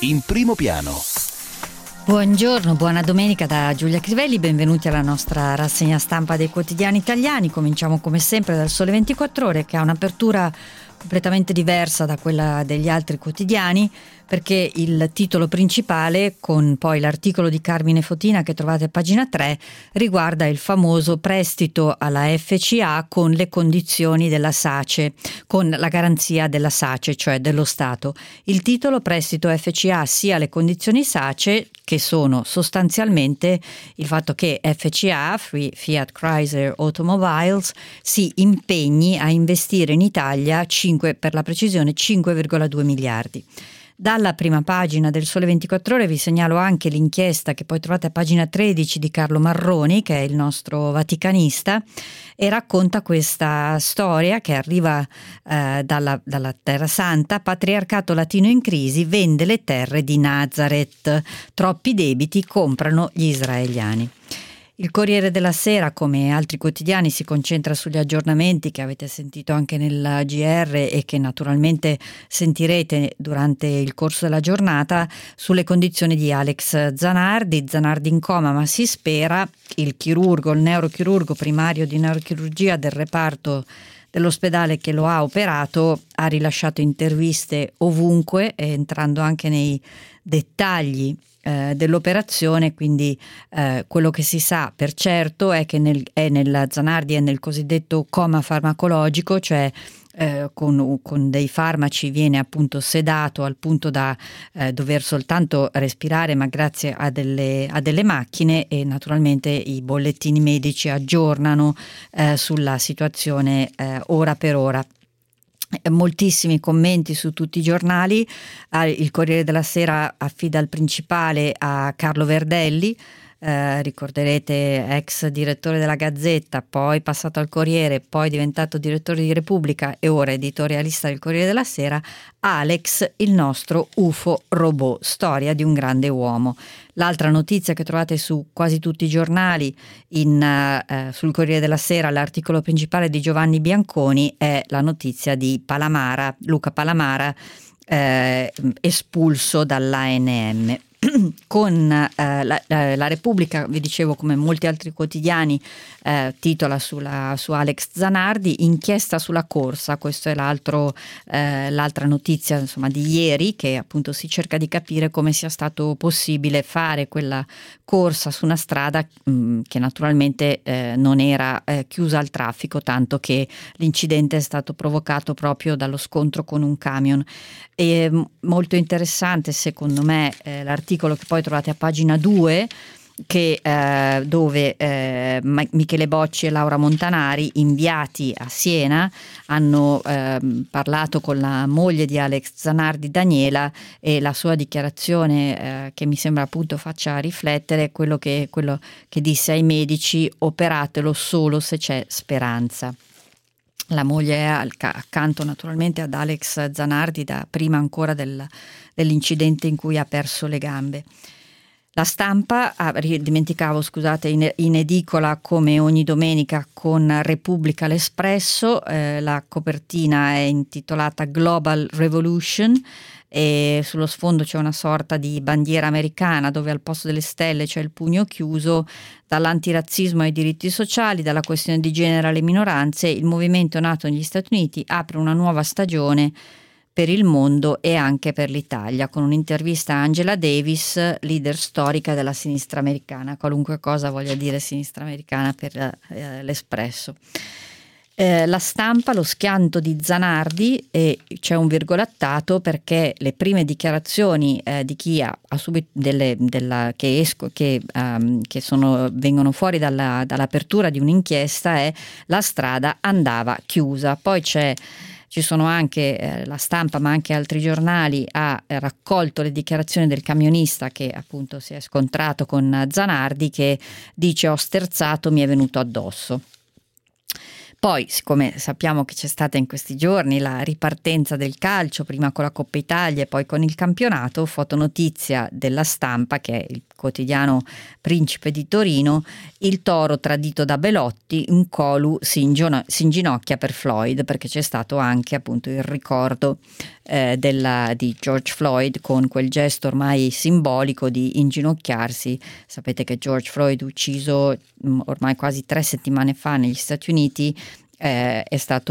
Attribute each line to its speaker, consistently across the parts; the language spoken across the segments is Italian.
Speaker 1: in primo piano.
Speaker 2: Buongiorno, buona domenica da Giulia Crivelli, benvenuti alla nostra rassegna stampa dei quotidiani italiani. Cominciamo come sempre dal Sole 24 Ore, che ha un'apertura completamente diversa da quella degli altri quotidiani, perché il titolo principale, con poi l'articolo di Carmine Fotina che trovate a pagina 3, riguarda il famoso prestito alla FCA con le condizioni della SACE, con la garanzia della SACE, cioè dello Stato. Il titolo: prestito FCA sia le condizioni SACE, che sono sostanzialmente il fatto che FCA, Fiat Chrysler Automobiles, si impegni a investire in Italia per la precisione 5,2 miliardi. Dalla prima pagina del Sole 24 Ore vi segnalo anche l'inchiesta che poi trovate a pagina 13 di Carlo Marroni, che è il nostro vaticanista, e racconta questa storia che arriva dalla Terra Santa. Patriarcato latino in crisi, vende le terre di Nazareth, troppi debiti, comprano gli israeliani. Il Corriere della Sera, come altri quotidiani, si concentra sugli aggiornamenti che avete sentito anche nel GR e che naturalmente sentirete durante il corso della giornata, sulle condizioni di Alex Zanardi in coma ma si spera. Il neurochirurgo primario di neurochirurgia del reparto dell'ospedale che lo ha operato, ha rilasciato interviste ovunque, entrando anche nei dettagli dell'operazione, quindi quello che si sa per certo è che nel Zanardi è nel cosiddetto coma farmacologico, cioè con dei farmaci viene appunto sedato al punto da dover soltanto respirare, ma grazie a delle macchine, e naturalmente i bollettini medici aggiornano sulla situazione ora per ora. Moltissimi commenti su tutti i giornali. Il Corriere della Sera affida il principale a Carlo Verdelli, ricorderete, ex direttore della Gazzetta, poi passato al Corriere, poi diventato direttore di Repubblica e ora editorialista del Corriere della Sera. Alex, il nostro UFO robot, storia di un grande uomo. L'altra notizia che trovate su quasi tutti i giornali, sul Corriere della Sera, l'articolo principale di Giovanni Bianconi, è la notizia di Luca Palamara, espulso dall'ANM. Con la Repubblica, vi dicevo, come molti altri quotidiani, titola su Alex Zanardi, inchiesta sulla corsa. Questa è l'altra notizia, insomma, di ieri, che appunto si cerca di capire come sia stato possibile fare quella corsa su una strada che naturalmente non era chiusa al traffico, tanto che l'incidente è stato provocato proprio dallo scontro con un camion. E molto interessante secondo me l'articolo che poi trovate a pagina 2, dove Michele Bocci e Laura Montanari, inviati a Siena, hanno parlato con la moglie di Alex Zanardi, Daniela, e la sua dichiarazione che mi sembra appunto faccia riflettere quello che disse ai medici: operatelo solo se c'è speranza. La moglie è accanto naturalmente ad Alex Zanardi da prima ancora dell'incidente in cui ha perso le gambe. La Stampa, dimenticavo, scusate, in edicola come ogni domenica con Repubblica l'Espresso. La copertina è intitolata Global Revolution e sullo sfondo c'è una sorta di bandiera americana dove al posto delle stelle c'è il pugno chiuso. Dall'antirazzismo ai diritti sociali, dalla questione di genere alle minoranze, il movimento nato negli Stati Uniti apre una nuova stagione per il mondo e anche per l'Italia, con un'intervista a Angela Davis, leader storica della sinistra americana, qualunque cosa voglia dire sinistra americana per l'Espresso. La Stampa, lo schianto di Zanardi, e c'è un virgolettato perché le prime dichiarazioni di chi ha subito vengono fuori dall'apertura di un'inchiesta è: la strada andava chiusa. Poi ci sono anche la Stampa, ma anche altri giornali, ha raccolto le dichiarazioni del camionista che appunto si è scontrato con Zanardi, che dice: ho sterzato, mi è venuto addosso. Poi, siccome sappiamo che c'è stata in questi giorni la ripartenza del calcio, prima con la Coppa Italia e poi con il campionato, fotonotizia della Stampa, che è il quotidiano Principe di Torino, il toro tradito da Belotti, un colu si inginocchia per Floyd, perché c'è stato anche appunto il ricordo di George Floyd, con quel gesto ormai simbolico di inginocchiarsi. Sapete che George Floyd, ucciso ormai quasi 3 settimane fa negli Stati Uniti, è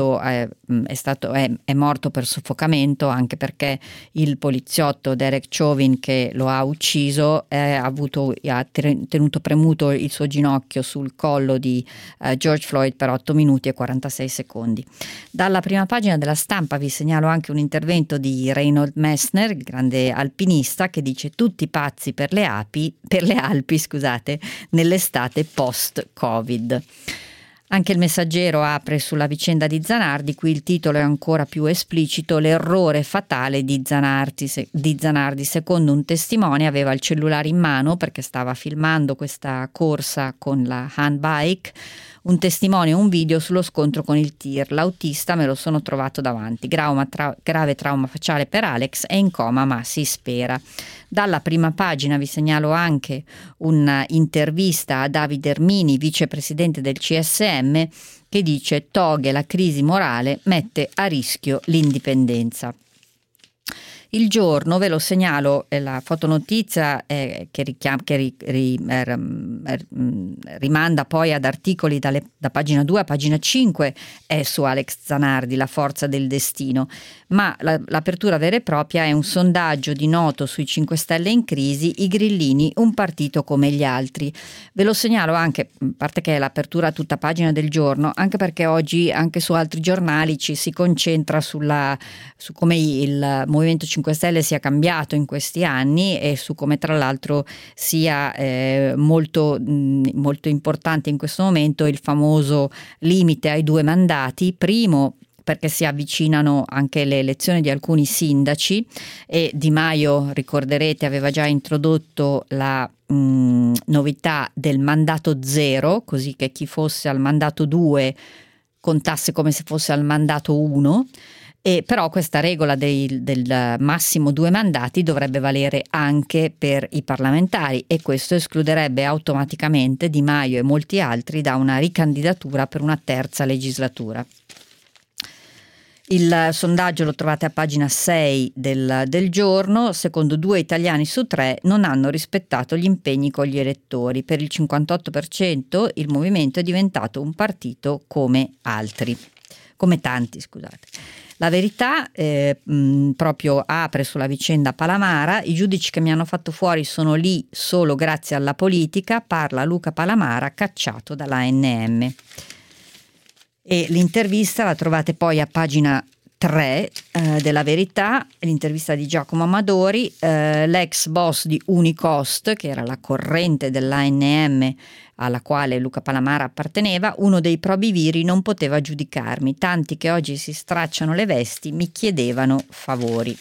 Speaker 2: morto per soffocamento, anche perché il poliziotto Derek Chauvin che lo ha ucciso ha tenuto premuto il suo ginocchio sul collo di George Floyd per 8 minuti e 46 secondi. Dalla prima pagina della Stampa vi segnalo anche un intervento di Reinhold Messner, il grande alpinista, che dice: tutti pazzi per le Alpi, nell'estate post-Covid. Anche il Messaggero apre sulla vicenda di Zanardi, qui il titolo è ancora più esplicito: l'errore fatale di Zanardi. Secondo un testimone aveva il cellulare in mano perché stava filmando questa corsa con la handbike. Un testimone, un video sullo scontro con il tir. L'autista me lo sono trovato davanti. Grave trauma facciale per Alex, è in coma ma si spera. Dalla prima pagina vi segnalo anche un'intervista a Davide Ermini, vicepresidente del CSM, che dice: toghe la crisi morale, mette a rischio l'indipendenza. Il Giorno, ve lo segnalo, la fotonotizia che rimanda poi ad articoli da pagina 2 a pagina 5, è su Alex Zanardi, la forza del destino, ma l'apertura vera e propria è un sondaggio di Noto sui 5 Stelle in crisi, i grillini un partito come gli altri. Ve lo segnalo anche, a parte che è l'apertura a tutta pagina del Giorno, anche perché oggi anche su altri giornali ci si concentra su come il Movimento 5 Stelle sia cambiato in questi anni e su come tra l'altro sia molto importante in questo momento il famoso limite ai 2 mandati. Primo, perché si avvicinano anche le elezioni di alcuni sindaci e Di Maio, ricorderete, aveva già introdotto la novità del mandato zero, così che chi fosse al mandato 2 contasse come se fosse al mandato 1. E però questa regola del massimo 2 mandati dovrebbe valere anche per i parlamentari, e questo escluderebbe automaticamente Di Maio e molti altri da una ricandidatura per una terza legislatura. Il sondaggio lo trovate a pagina 6 del Giorno. Secondo 2 italiani su 3 non hanno rispettato gli impegni con gli elettori. Per il 58% il movimento è diventato un partito come tanti. La Verità proprio apre sulla vicenda Palamara. I giudici che mi hanno fatto fuori sono lì solo grazie alla politica, parla Luca Palamara, cacciato dall'ANM. E l'intervista la trovate poi a pagina 3 della Verità, l'intervista di Giacomo Amadori, l'ex boss di Unicost, che era la corrente dell'ANM alla quale Luca Palamara apparteneva. Uno dei probiviri non poteva giudicarmi, tanti che oggi si stracciano le vesti mi chiedevano favori.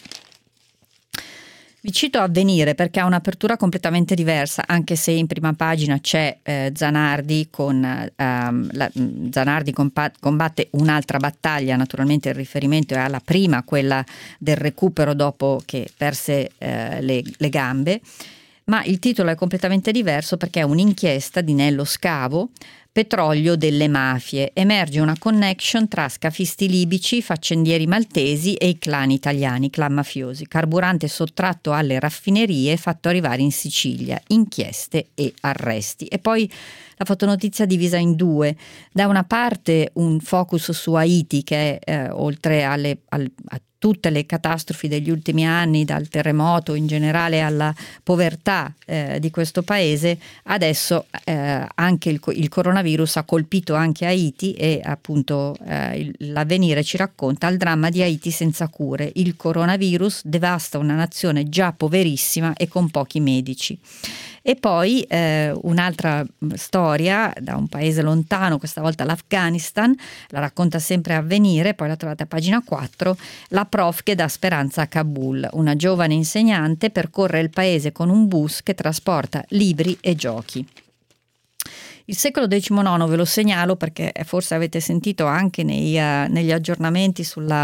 Speaker 2: Vi cito Avvenire perché ha un'apertura completamente diversa, anche se in prima pagina c'è Zanardi Zanardi combatte un'altra battaglia. Naturalmente il riferimento è alla prima, quella del recupero dopo che perse le gambe, ma il titolo è completamente diverso perché è un'inchiesta di Nello Scavo, Petrolio delle mafie. Emerge una connection tra scafisti libici, faccendieri maltesi e i clan italiani, clan mafiosi. Carburante sottratto alle raffinerie fatto arrivare in Sicilia. Inchieste e arresti. E poi la fotonotizia divisa in 2. Da una parte un focus su Haiti che oltre a tutte le catastrofi degli ultimi anni, dal terremoto in generale alla povertà di questo paese, adesso anche il coronavirus ha colpito anche Haiti e appunto l'Avvenire ci racconta il dramma di Haiti senza cure. Il coronavirus devasta una nazione già poverissima e con pochi medici. E poi un'altra storia da un paese lontano, questa volta l'Afghanistan, la racconta sempre Avvenire, poi la trovate a pagina 4, la prof che dà speranza a Kabul. Una giovane insegnante percorre il paese con un bus che trasporta libri e giochi. Il secolo XIX ve lo segnalo perché forse avete sentito anche negli aggiornamenti sul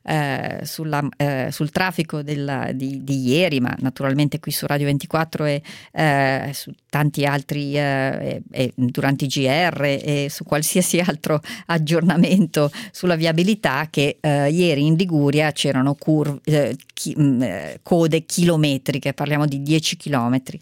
Speaker 2: traffico di ieri, ma naturalmente qui su Radio 24 e su tanti altri durante i GR e su qualsiasi altro aggiornamento sulla viabilità, che ieri in Liguria c'erano code chilometriche, parliamo di 10 chilometri.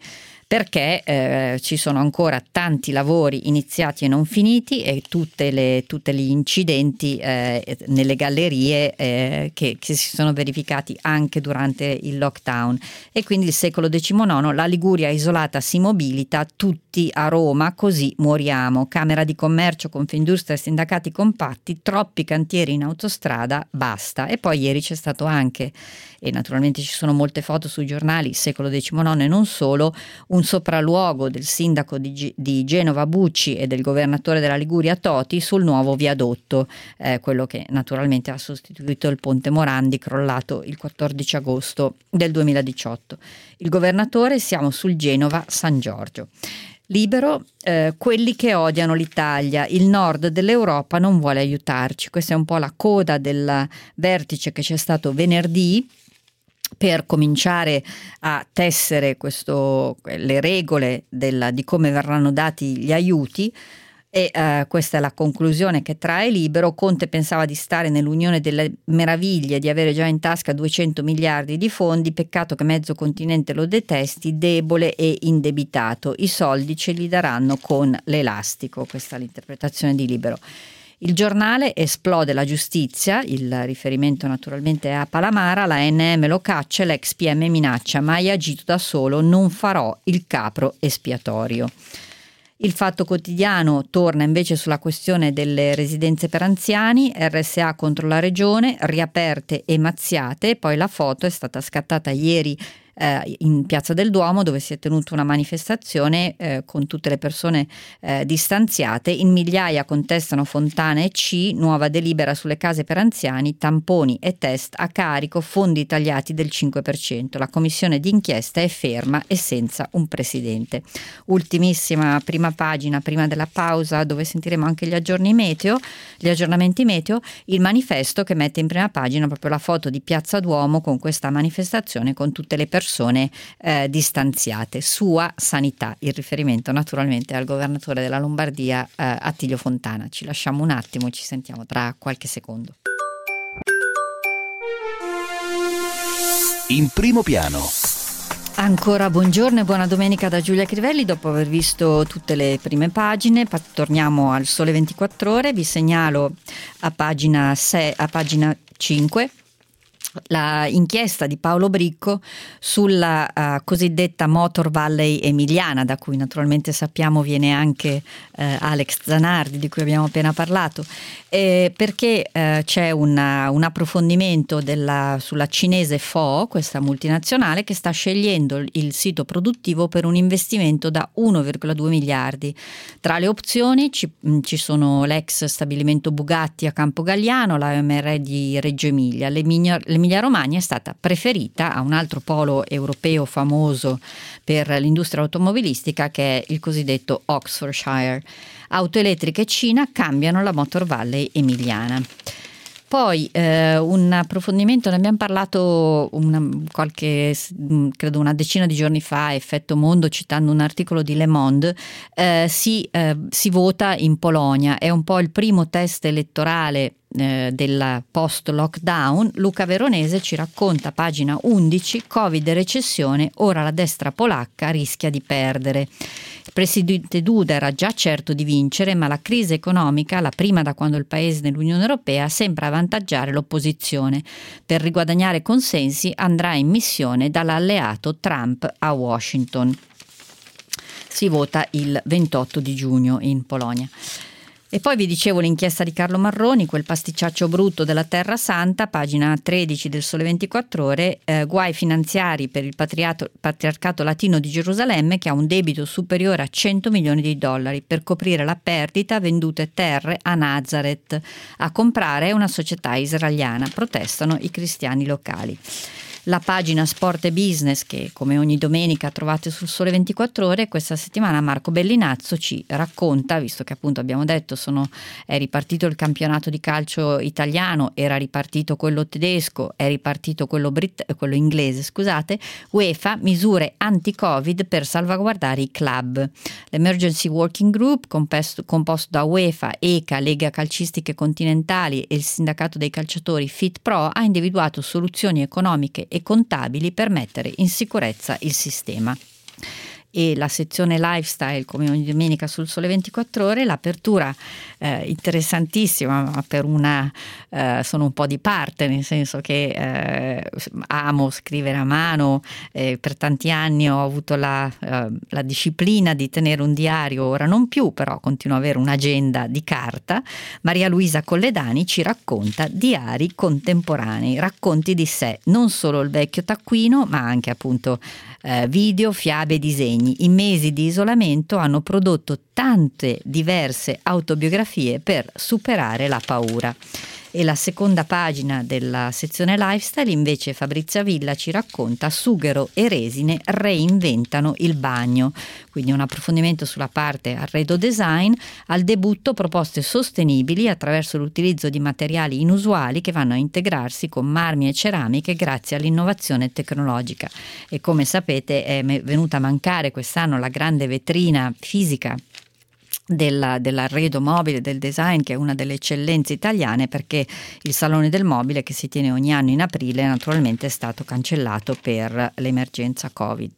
Speaker 2: Perché ci sono ancora tanti lavori iniziati e non finiti e tutti gli incidenti nelle gallerie che si sono verificati anche durante il lockdown. E quindi il secolo XIX, la Liguria isolata si mobilita, tutti a Roma, così moriamo. Camera di Commercio, Confindustria e sindacati compatti, troppi cantieri in autostrada, basta. E poi ieri c'è stato anche, e naturalmente ci sono molte foto sui giornali, secolo XIX e non solo, un sopralluogo del sindaco di Genova Bucci e del governatore della Liguria Toti sul nuovo viadotto, quello che naturalmente ha sostituito il ponte Morandi crollato il 14 agosto del 2018. Il governatore, siamo sul Genova San Giorgio. Libero, quelli che odiano l'Italia, il nord dell'Europa non vuole aiutarci. Questa è un po' la coda del vertice che c'è stato venerdì per cominciare a tessere le regole di come verranno dati gli aiuti. E questa è la conclusione che trae Libero. Conte pensava di stare nell'Unione delle Meraviglie, di avere già in tasca 200 miliardi di fondi, peccato che mezzo continente lo detesti, debole e indebitato. I soldi ce li daranno con l'elastico. Questa è l'interpretazione di Libero. Il Giornale, esplode la giustizia, il riferimento naturalmente è a Palamara, la ANM lo caccia, l'ex PM minaccia, mai agito da solo, non farò il capro espiatorio. Il Fatto Quotidiano torna invece sulla questione delle residenze per anziani, RSA contro la regione, riaperte e mazziate. Poi la foto è stata scattata ieri in Piazza del Duomo, dove si è tenuta una manifestazione con tutte le persone distanziate. In migliaia contestano Fontana e C, nuova delibera sulle case per anziani, tamponi e test a carico, fondi tagliati del 5%. La commissione d'inchiesta è ferma e senza un presidente. Ultimissima prima pagina prima della pausa, dove sentiremo anche gli aggiornamenti meteo, il Manifesto, che mette in prima pagina proprio la foto di Piazza Duomo con questa manifestazione con tutte le persone distanziate. Sua sanità, il riferimento naturalmente al governatore della Lombardia, Attilio Fontana. Ci lasciamo un attimo e ci sentiamo tra qualche secondo.
Speaker 1: In primo piano.
Speaker 2: Ancora buongiorno e buona domenica da Giulia Crivelli. Dopo aver visto tutte le prime pagine, torniamo al Sole 24 Ore. Vi segnalo a pagina 5 la inchiesta di Paolo Bricco sulla cosiddetta Motor Valley emiliana, da cui naturalmente sappiamo viene anche Alex Zanardi, di cui abbiamo appena parlato, perché c'è un approfondimento sulla cinese FO, questa multinazionale, che sta scegliendo il sito produttivo per un investimento da 1,2 miliardi. Tra le opzioni ci sono l'ex stabilimento Bugatti a Campogalliano, la MR di Reggio Emilia. L'Emilia-Romagna è stata preferita a un altro polo europeo famoso per l'industria automobilistica, che è il cosiddetto Oxfordshire. Auto elettriche Cina cambiano la Motor Valley emiliana. Poi un approfondimento, ne abbiamo parlato credo una decina di giorni fa, Effetto Mondo, citando un articolo di Le Monde. Si vota in Polonia, è un po' il primo test elettorale del post-lockdown. Luca Veronese ci racconta, pagina 11, Covid e recessione, ora la destra polacca rischia di perdere. Il presidente Duda era già certo di vincere, ma la crisi economica, la prima da quando il paese è nell'Unione Europea, sembra avvantaggiare l'opposizione. Per riguadagnare consensi andrà in missione dall'alleato Trump a Washington. Si vota il 28 di giugno in Polonia. E poi vi dicevo l'inchiesta di Carlo Marroni, quel pasticciaccio brutto della Terra Santa, pagina 13 del Sole 24 Ore, guai finanziari per il patriarcato latino di Gerusalemme, che ha un debito superiore a 100 milioni di dollari per coprire la perdita, vendute terre a Nazareth. A comprare è una società israeliana, protestano i cristiani locali. la pagina Sport e Business che come ogni domenica trovate sul Sole 24 Ore. Questa settimana Marco Bellinazzo ci racconta, visto che appunto abbiamo detto è ripartito il campionato di calcio italiano, era ripartito quello tedesco, è ripartito quello inglese, scusate, UEFA, misure anti-Covid per salvaguardare i club. L'Emergency Working Group, composto da UEFA, ECA, Lega Calcistiche Continentali e il sindacato dei calciatori FitPro, ha individuato soluzioni economiche e contabili per mettere in sicurezza il sistema. E la sezione lifestyle, come ogni domenica sul Sole 24 Ore, l'apertura interessantissima, ma per sono un po' di parte, nel senso che amo scrivere a mano, per tanti anni ho avuto la disciplina di tenere un diario, ora non più, però continuo ad avere un'agenda di carta. Maria Luisa Colledani ci racconta diari contemporanei, racconti di sé, non solo il vecchio taccuino, ma anche appunto video, fiabe e disegni. In mesi di isolamento hanno prodotto tante diverse autobiografie per superare la paura. E la seconda pagina della sezione lifestyle invece Fabrizia Villa ci racconta Sughero e Resine reinventano il bagno, quindi un approfondimento sulla parte arredo design, al debutto proposte sostenibili attraverso l'utilizzo di materiali inusuali che vanno a integrarsi con marmi e ceramiche grazie all'innovazione tecnologica. E come sapete è venuta a mancare quest'anno la grande vetrina fisica dell'arredo mobile, del design, che è una delle eccellenze italiane, perché il Salone del Mobile, che si tiene ogni anno in aprile, naturalmente è stato cancellato per l'emergenza Covid.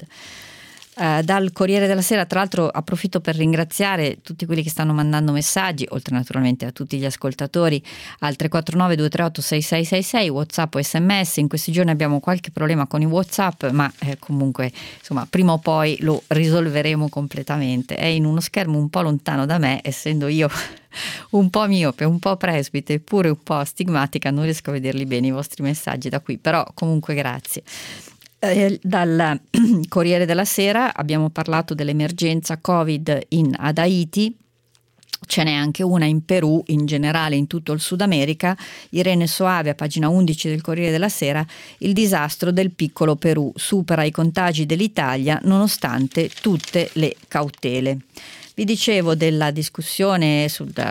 Speaker 2: Dal Corriere della Sera, tra l'altro, approfitto per ringraziare tutti quelli che stanno mandando messaggi, oltre naturalmente a tutti gli ascoltatori, al 349 238 6666, WhatsApp o SMS. In questi giorni abbiamo qualche problema con i WhatsApp, ma comunque insomma prima o poi lo risolveremo completamente. È in uno schermo un po' lontano da me, essendo io un po' miope, un po' presbite e pure un po' astigmatica, non riesco a vederli bene i vostri messaggi da qui, però comunque grazie. Dal Corriere della Sera abbiamo parlato dell'emergenza Covid ad Haiti. Ce n'è anche una in Perù, in generale in tutto il Sud America. Irene Soave, a pagina 11 del Corriere della Sera, il disastro del piccolo Perù supera i contagi dell'Italia nonostante tutte le cautele. Vi dicevo della discussione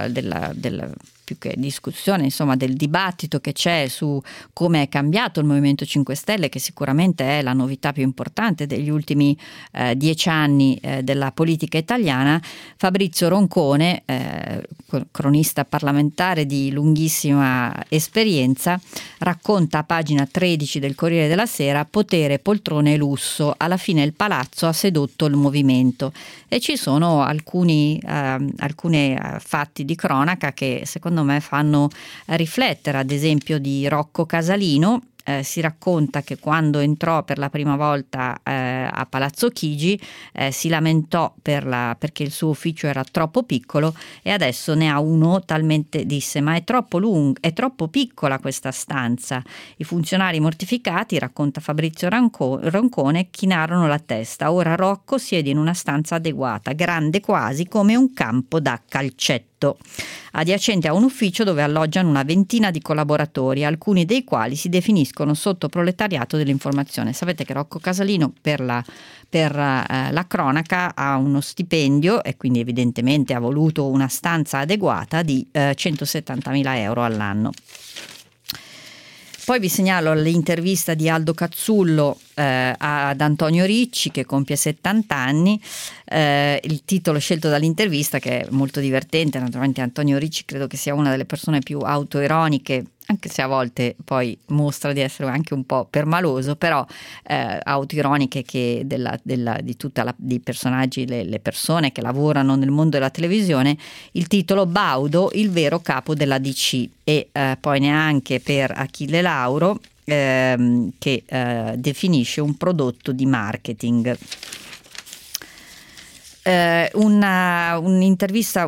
Speaker 2: più che discussione, insomma, del dibattito che c'è su come è cambiato il Movimento 5 Stelle, che sicuramente è la novità più importante degli ultimi 10 anni della politica italiana. Fabrizio Roncone, cronista parlamentare di lunghissima esperienza, racconta a pagina 13 del Corriere della Sera: potere, poltrone e lusso, alla fine il palazzo ha sedotto il movimento. E ci sono alcuni fatti di cronaca che secondo me fanno riflettere, ad esempio di Rocco Casalino. Si racconta che quando entrò per la prima volta a Palazzo Chigi si lamentò perché il suo ufficio era troppo piccolo e adesso ne ha uno talmente, disse, ma è troppo piccola questa stanza. I funzionari mortificati, racconta Fabrizio Roncone, chinarono la testa. Ora Rocco siede in una stanza adeguata, grande quasi come un campo da calcetto, adiacente a un ufficio dove alloggiano una ventina di collaboratori, alcuni dei quali si definiscono sottoproletariato dell'informazione. Sapete che Rocco Casalino per la cronaca ha uno stipendio e quindi evidentemente ha voluto una stanza adeguata di 170.000 euro all'anno. Poi vi segnalo l'intervista di Aldo Cazzullo ad Antonio Ricci, che compie 70 anni. Il titolo scelto dall'intervista, che è molto divertente, naturalmente Antonio Ricci credo che sia una delle persone più autoironiche, anche se a volte poi mostra di essere anche un po' permaloso, però autoironiche, che di personaggi, le persone che lavorano nel mondo della televisione. Il titolo: Baudo, il vero capo della DC. E poi neanche per Achille Lauro, che definisce un prodotto di marketing. Un'intervista,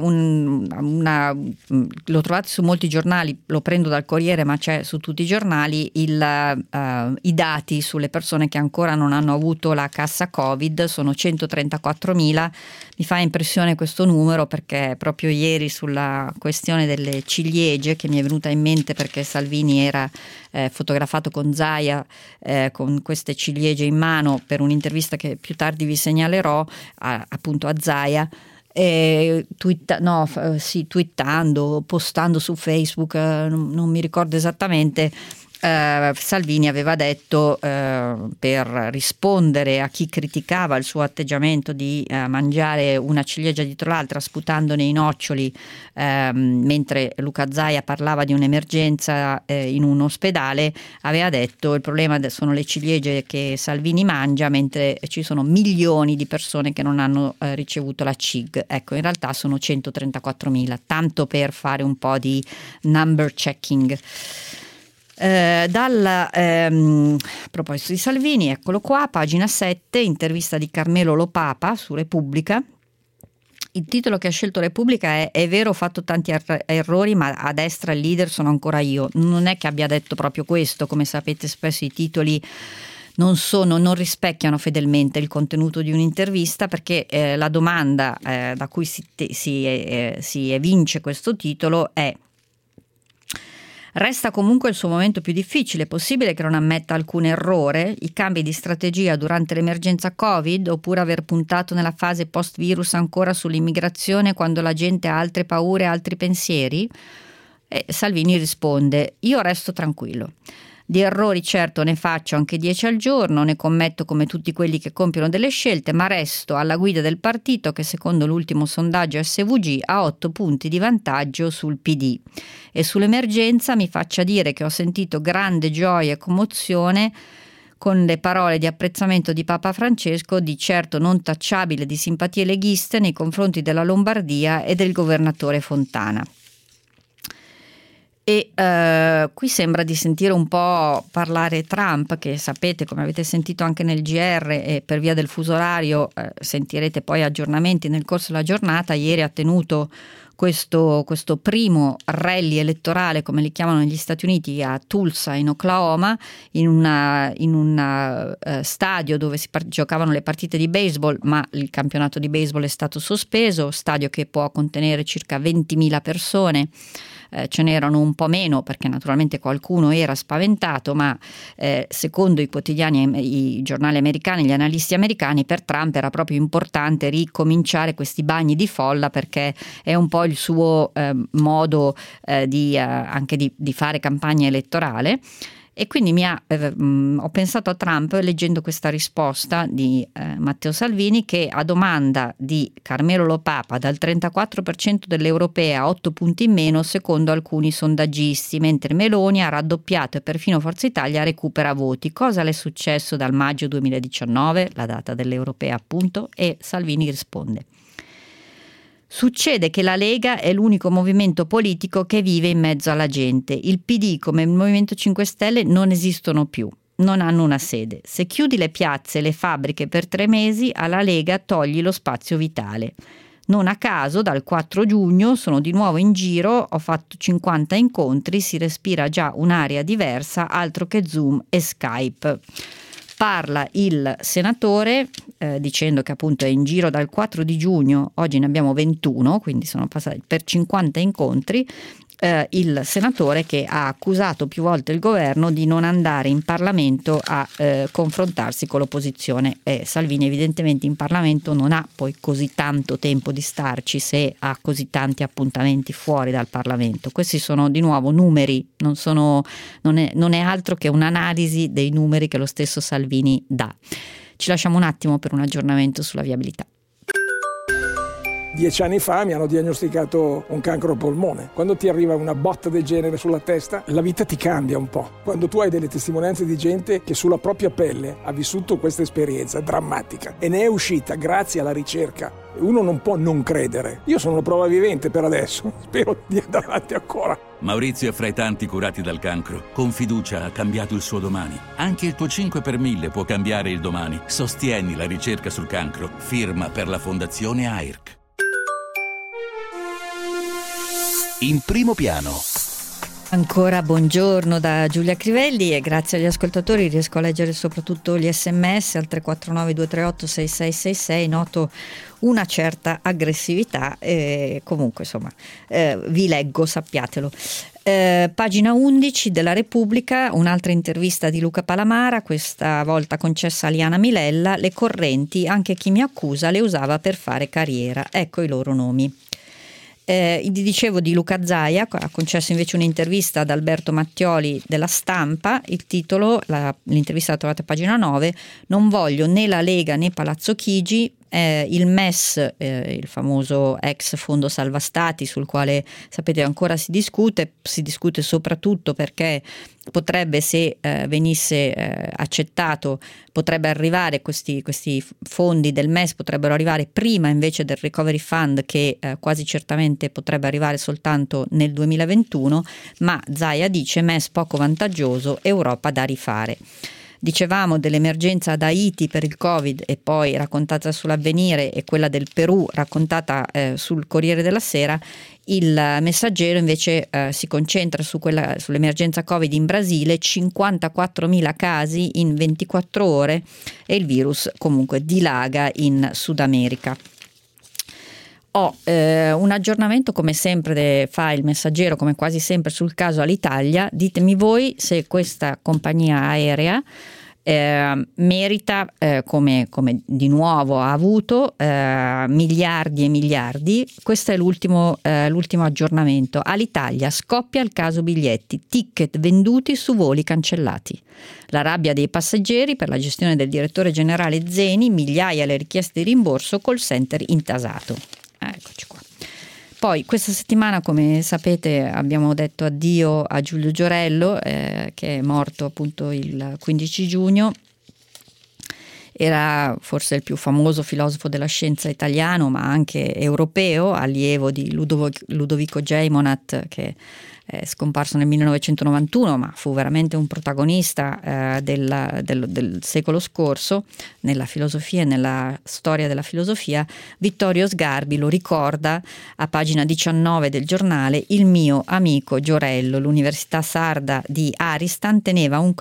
Speaker 2: lo trovate su molti giornali, lo prendo dal Corriere ma c'è su tutti i giornali, i dati sulle persone che ancora non hanno avuto la cassa Covid. Sono 134.000. Mi fa impressione questo numero perché proprio ieri sulla questione delle ciliegie, che mi è venuta in mente perché Salvini era fotografato con Zaia con queste ciliegie in mano per un'intervista che più tardi vi segnalerò appunto a Zaia. Twittando, postando su Facebook, non mi ricordo esattamente. Salvini aveva detto, per rispondere a chi criticava il suo atteggiamento di mangiare una ciliegia dietro l'altra sputandone i noccioli, mentre Luca Zaia parlava di un'emergenza in un ospedale, aveva detto: il problema sono le ciliegie che Salvini mangia, mentre ci sono milioni di persone che non hanno ricevuto la CIG. Ecco, in realtà sono 134.000, tanto per fare un po' di number checking. A proposito di Salvini, eccolo qua, pagina 7, intervista di Carmelo Lopapa su Repubblica. Il titolo che ha scelto Repubblica è vero, ho fatto tanti errori, ma a destra il leader sono ancora io. Non è che abbia detto proprio questo, come sapete spesso i titoli non rispecchiano fedelmente il contenuto di un'intervista, perché la domanda da cui si evince questo titolo è: resta comunque il suo momento più difficile, possibile che non ammetta alcun errore, i cambi di strategia durante l'emergenza Covid, oppure aver puntato nella fase post-virus ancora sull'immigrazione quando la gente ha altre paure, altri pensieri? E Salvini risponde: io resto tranquillo. Di errori certo ne faccio anche 10 al giorno, ne commetto come tutti quelli che compiono delle scelte, ma resto alla guida del partito che secondo l'ultimo sondaggio SVG ha 8 punti di vantaggio sul PD. E sull'emergenza mi faccia dire che ho sentito grande gioia e commozione con le parole di apprezzamento di Papa Francesco, di certo non tacciabile di simpatie leghiste nei confronti della Lombardia e del governatore Fontana. E qui sembra di sentire un po' parlare Trump, che sapete, come avete sentito anche nel GR e per via del fuso orario sentirete poi aggiornamenti nel corso della giornata. Ieri ha tenuto questo primo rally elettorale, come li chiamano negli Stati Uniti, a Tulsa in Oklahoma, in un stadio dove si giocavano le partite di baseball, ma il campionato di baseball è stato sospeso, stadio che può contenere circa 20.000 persone. Ce n'erano un po' meno perché naturalmente qualcuno era spaventato, ma secondo i quotidiani, i giornali americani, gli analisti americani, per Trump era proprio importante ricominciare questi bagni di folla, perché è un po' il suo modo anche di fare campagna elettorale. E quindi ho pensato a Trump leggendo questa risposta di Matteo Salvini, che a domanda di Carmelo Lopapa dal 34% delle europee a 8 punti in meno secondo alcuni sondaggisti, mentre Meloni ha raddoppiato e perfino Forza Italia recupera voti. Cosa le è successo dal maggio 2019, la data delle europee appunto? E Salvini risponde: succede che la Lega è l'unico movimento politico che vive in mezzo alla gente. Il PD come il Movimento 5 Stelle non esistono più, non hanno una sede. Se chiudi le piazze e le fabbriche per 3 mesi, alla Lega togli lo spazio vitale. Non a caso dal 4 giugno sono di nuovo in giro, ho fatto 50 incontri, si respira già un'aria diversa, altro che Zoom e Skype. Parla il senatore dicendo che appunto è in giro dal 4 di giugno, oggi ne abbiamo 21, quindi sono passati per 50 incontri. Il senatore che ha accusato più volte il governo di non andare in Parlamento a confrontarsi con l'opposizione. Salvini evidentemente in Parlamento non ha poi così tanto tempo di starci se ha così tanti appuntamenti fuori dal Parlamento. Questi sono di nuovo numeri, non è altro che un'analisi dei numeri che lo stesso Salvini dà. Ci lasciamo un attimo per un aggiornamento sulla viabilità.
Speaker 1: 10 anni fa mi hanno diagnosticato un cancro al polmone. Quando ti arriva una botta del genere sulla testa, la vita ti cambia un po'. Quando tu hai delle testimonianze di gente che sulla propria pelle ha vissuto questa esperienza drammatica e ne è uscita grazie alla ricerca, uno non può non credere. Io sono una prova vivente per adesso, spero di andare avanti ancora.
Speaker 3: Maurizio è fra i tanti curati dal cancro. Con fiducia ha cambiato il suo domani. Anche il tuo 5 per 1000 può cambiare il domani. Sostieni la ricerca sul cancro. Firma per la Fondazione AIRC.
Speaker 4: In primo piano.
Speaker 2: Ancora buongiorno da Giulia Crivelli e grazie agli ascoltatori riesco a leggere soprattutto gli sms al 349 238 6666. Noto una certa aggressività e comunque insomma vi leggo, sappiatelo. Pagina 11 della Repubblica, un'altra intervista di Luca Palamara, questa volta concessa a Liana Milella. Le correnti, anche chi mi accusa, le usava per fare carriera. Ecco i loro nomi. Dicevo di Luca Zaia, ha concesso invece un'intervista ad Alberto Mattioli della Stampa. Il titolo, l'intervista la trovate a pagina 9: non voglio né la Lega né Palazzo Chigi. Il MES, il famoso ex fondo salva stati, sul quale sapete ancora si discute soprattutto perché potrebbe, se venisse accettato, potrebbe arrivare, questi fondi del MES potrebbero arrivare prima invece del Recovery Fund, che quasi certamente potrebbe arrivare soltanto nel 2021, ma Zaia dice MES poco vantaggioso, Europa da rifare. Dicevamo dell'emergenza ad Haiti per il Covid e poi raccontata sull'Avvenire, e quella del Perù raccontata sul Corriere della Sera. Il Messaggero invece si concentra sull'emergenza Covid in Brasile, 54.000 casi in 24 ore e il virus comunque dilaga in Sud America. Un aggiornamento come sempre fa il Messaggero, come quasi sempre, sul caso Alitalia. Ditemi voi se questa compagnia aerea merita, come di nuovo ha avuto, miliardi e miliardi. Questo è l'ultimo aggiornamento. Alitalia, scoppia il caso biglietti, ticket venduti su voli cancellati. La rabbia dei passeggeri per la gestione del direttore generale Zeni, migliaia le richieste di rimborso, call center intasato. Eccoci qua. Poi questa settimana, come sapete, abbiamo detto addio a Giulio Giorello, che è morto appunto il 15 giugno. Era forse il più famoso filosofo della scienza italiano, ma anche europeo, allievo di Ludovico Geimonat, che è scomparso nel 1991, ma fu veramente un protagonista del secolo scorso nella filosofia e nella storia della filosofia. Vittorio Sgarbi lo ricorda a pagina 19 del giornale: il mio amico Giorello, all'Università Sarda di Aristan teneva un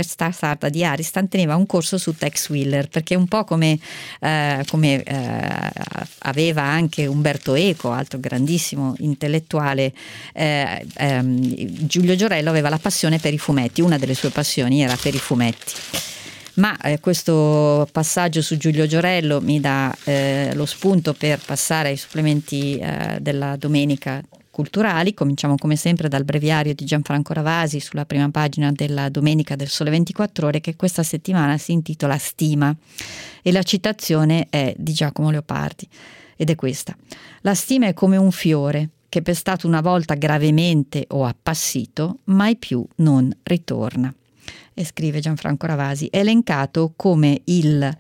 Speaker 2: corso su Tex Willer, perché un po' come aveva anche Umberto Eco, altro grandissimo intellettuale, Giulio Giorello aveva la passione per i fumetti. Una delle sue passioni era per i fumetti. Ma questo passaggio su Giulio Giorello mi dà lo spunto per passare ai supplementi della domenica culturali. Cominciamo come sempre dal breviario di Gianfranco Ravasi sulla prima pagina della domenica del Sole 24 Ore, che questa settimana si intitola Stima, e la citazione è di Giacomo Leopardi ed è questa: la stima è come un fiore che, pestato una volta gravemente o appassito, mai più non ritorna. E scrive Gianfranco Ravasi, è elencato come il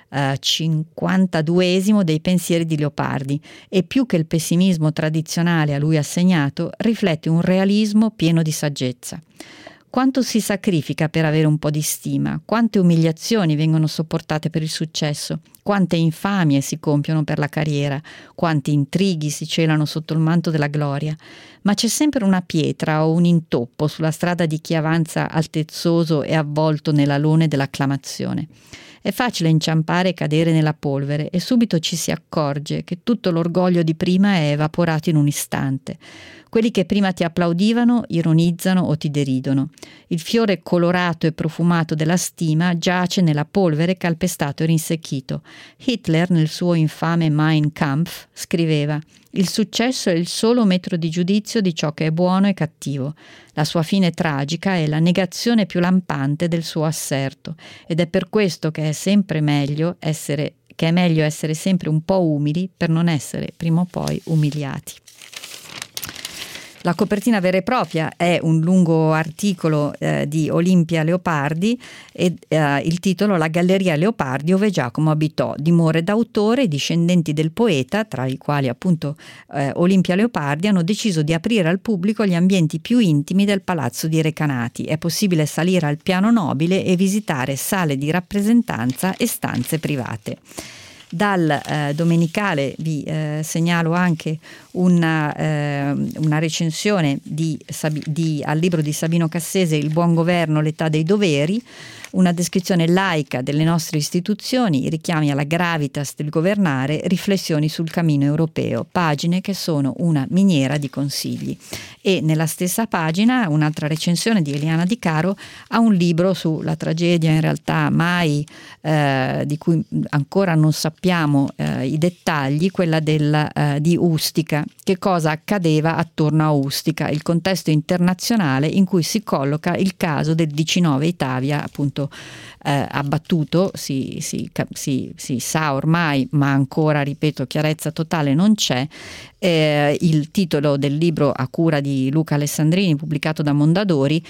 Speaker 2: 52esimo dei pensieri di Leopardi, e più che il pessimismo tradizionale a lui assegnato, riflette un realismo pieno di saggezza. Quanto si sacrifica per avere un po' di stima, quante umiliazioni vengono sopportate per il successo, quante infamie si compiono per la carriera, quanti intrighi si celano sotto il manto della gloria, ma c'è sempre una pietra o un intoppo sulla strada di chi avanza altezzoso e avvolto nell'alone dell'acclamazione. È facile inciampare e cadere nella polvere, e subito ci si accorge che tutto l'orgoglio di prima è evaporato in un istante. Quelli che prima ti applaudivano, ironizzano o ti deridono. Il fiore colorato e profumato della stima giace nella polvere calpestato e rinsecchito. Hitler, nel suo infame Mein Kampf, scriveva: il successo è il solo metro di giudizio di ciò che è buono e cattivo. La sua fine tragica è la negazione più lampante del suo asserto, ed è per questo che è meglio essere sempre un po' umili per non essere prima o poi umiliati. La copertina vera e propria è un lungo articolo di Olimpia Leopardi e il titolo La Galleria Leopardi ove Giacomo abitò, dimore d'autore e discendenti del poeta, tra i quali appunto Olimpia Leopardi, hanno deciso di aprire al pubblico gli ambienti più intimi del palazzo di Recanati. È possibile salire al piano nobile e visitare sale di rappresentanza e stanze private. Dal Domenicale vi segnalo anche una recensione al libro di Sabino Cassese, Il buon governo, l'età dei doveri, una descrizione laica delle nostre istituzioni, richiami alla gravitas del governare, riflessioni sul cammino europeo, pagine che sono una miniera di consigli. E nella stessa pagina un'altra recensione di Eliana Di Caro a un libro sulla tragedia in realtà mai di cui ancora non sappiamo i dettagli, quella di Ustica. Che cosa accadeva attorno a Ustica, il contesto internazionale in cui si colloca il caso del DC-9 Italia, appunto abbattuto, si sa ormai, ma ancora, ripeto, chiarezza totale non c'è. Il titolo del libro a cura di Luca Alessandrini, pubblicato da Mondadori,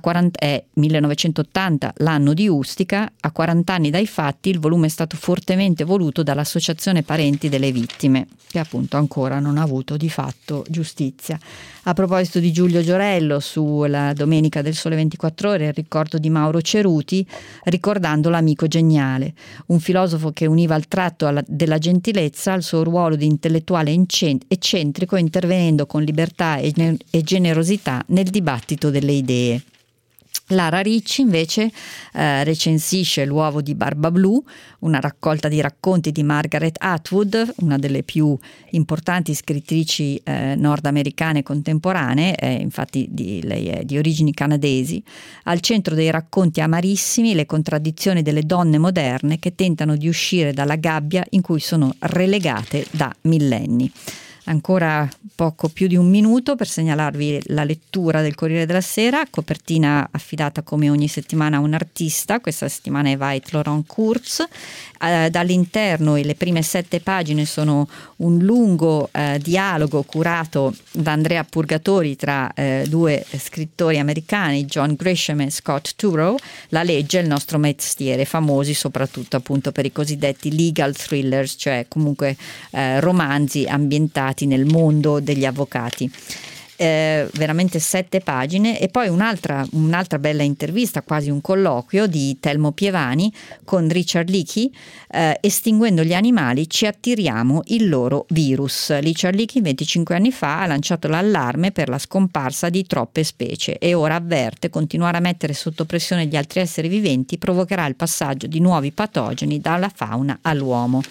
Speaker 2: è 1980, l'anno di Ustica. A 40 anni dai fatti, il volume è stato fortemente voluto dall'Associazione Parenti delle Vittime, che appunto ancora non ha avuto di fatto giustizia. A proposito di Giulio Giorello, sulla Domenica del Sole 24 Ore, il ricordo di Mauro Ceruti, ricordando l'amico geniale, un filosofo che univa il tratto della gentilezza al suo ruolo di intellettuale eccentrico, intervenendo con libertà e generosità nel dibattito delle idee. Lara Ricci invece recensisce L'uovo di Barba Blu, una raccolta di racconti di Margaret Atwood, una delle più importanti scrittrici nordamericane contemporanee, infatti lei è di origini canadesi. Al centro dei racconti amarissimi le contraddizioni delle donne moderne che tentano di uscire dalla gabbia in cui sono relegate da millenni. Ancora poco più di un minuto per segnalarvi la lettura del Corriere della Sera, copertina affidata come ogni settimana a un artista. Questa settimana è Veit Laurent Kurz. Dall'interno le prime 7 pagine sono un lungo dialogo curato da Andrea Purgatori tra 2 scrittori americani, John Grisham e Scott Turow. La legge è il nostro mestiere, famosi soprattutto appunto per i cosiddetti legal thrillers, cioè comunque romanzi ambientati nel mondo degli avvocati. Veramente 7 pagine. E poi un'altra bella intervista, quasi un colloquio di Telmo Pievani con Richard Leakey. Estinguendo gli animali ci attiriamo il loro virus. Richard Leakey 25 anni fa ha lanciato l'allarme per la scomparsa di troppe specie e ora avverte: continuare a mettere sotto pressione gli altri esseri viventi provocherà il passaggio di nuovi patogeni dalla fauna all'uomo.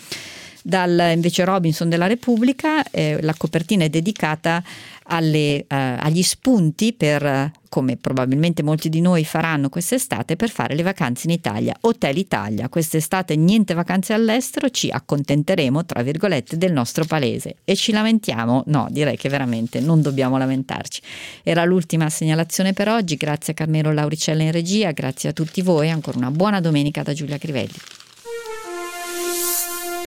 Speaker 2: Invece Robinson della Repubblica, la copertina è dedicata agli spunti per, come probabilmente molti di noi faranno quest'estate, per fare le vacanze in Italia. Hotel Italia, quest'estate niente vacanze all'estero, ci accontenteremo tra virgolette del nostro palese. E ci lamentiamo? No, direi che veramente non dobbiamo lamentarci. Era l'ultima segnalazione per oggi. Grazie a Carmelo Lauricella in regia, grazie a tutti voi, ancora una buona domenica da Giulia Crivelli.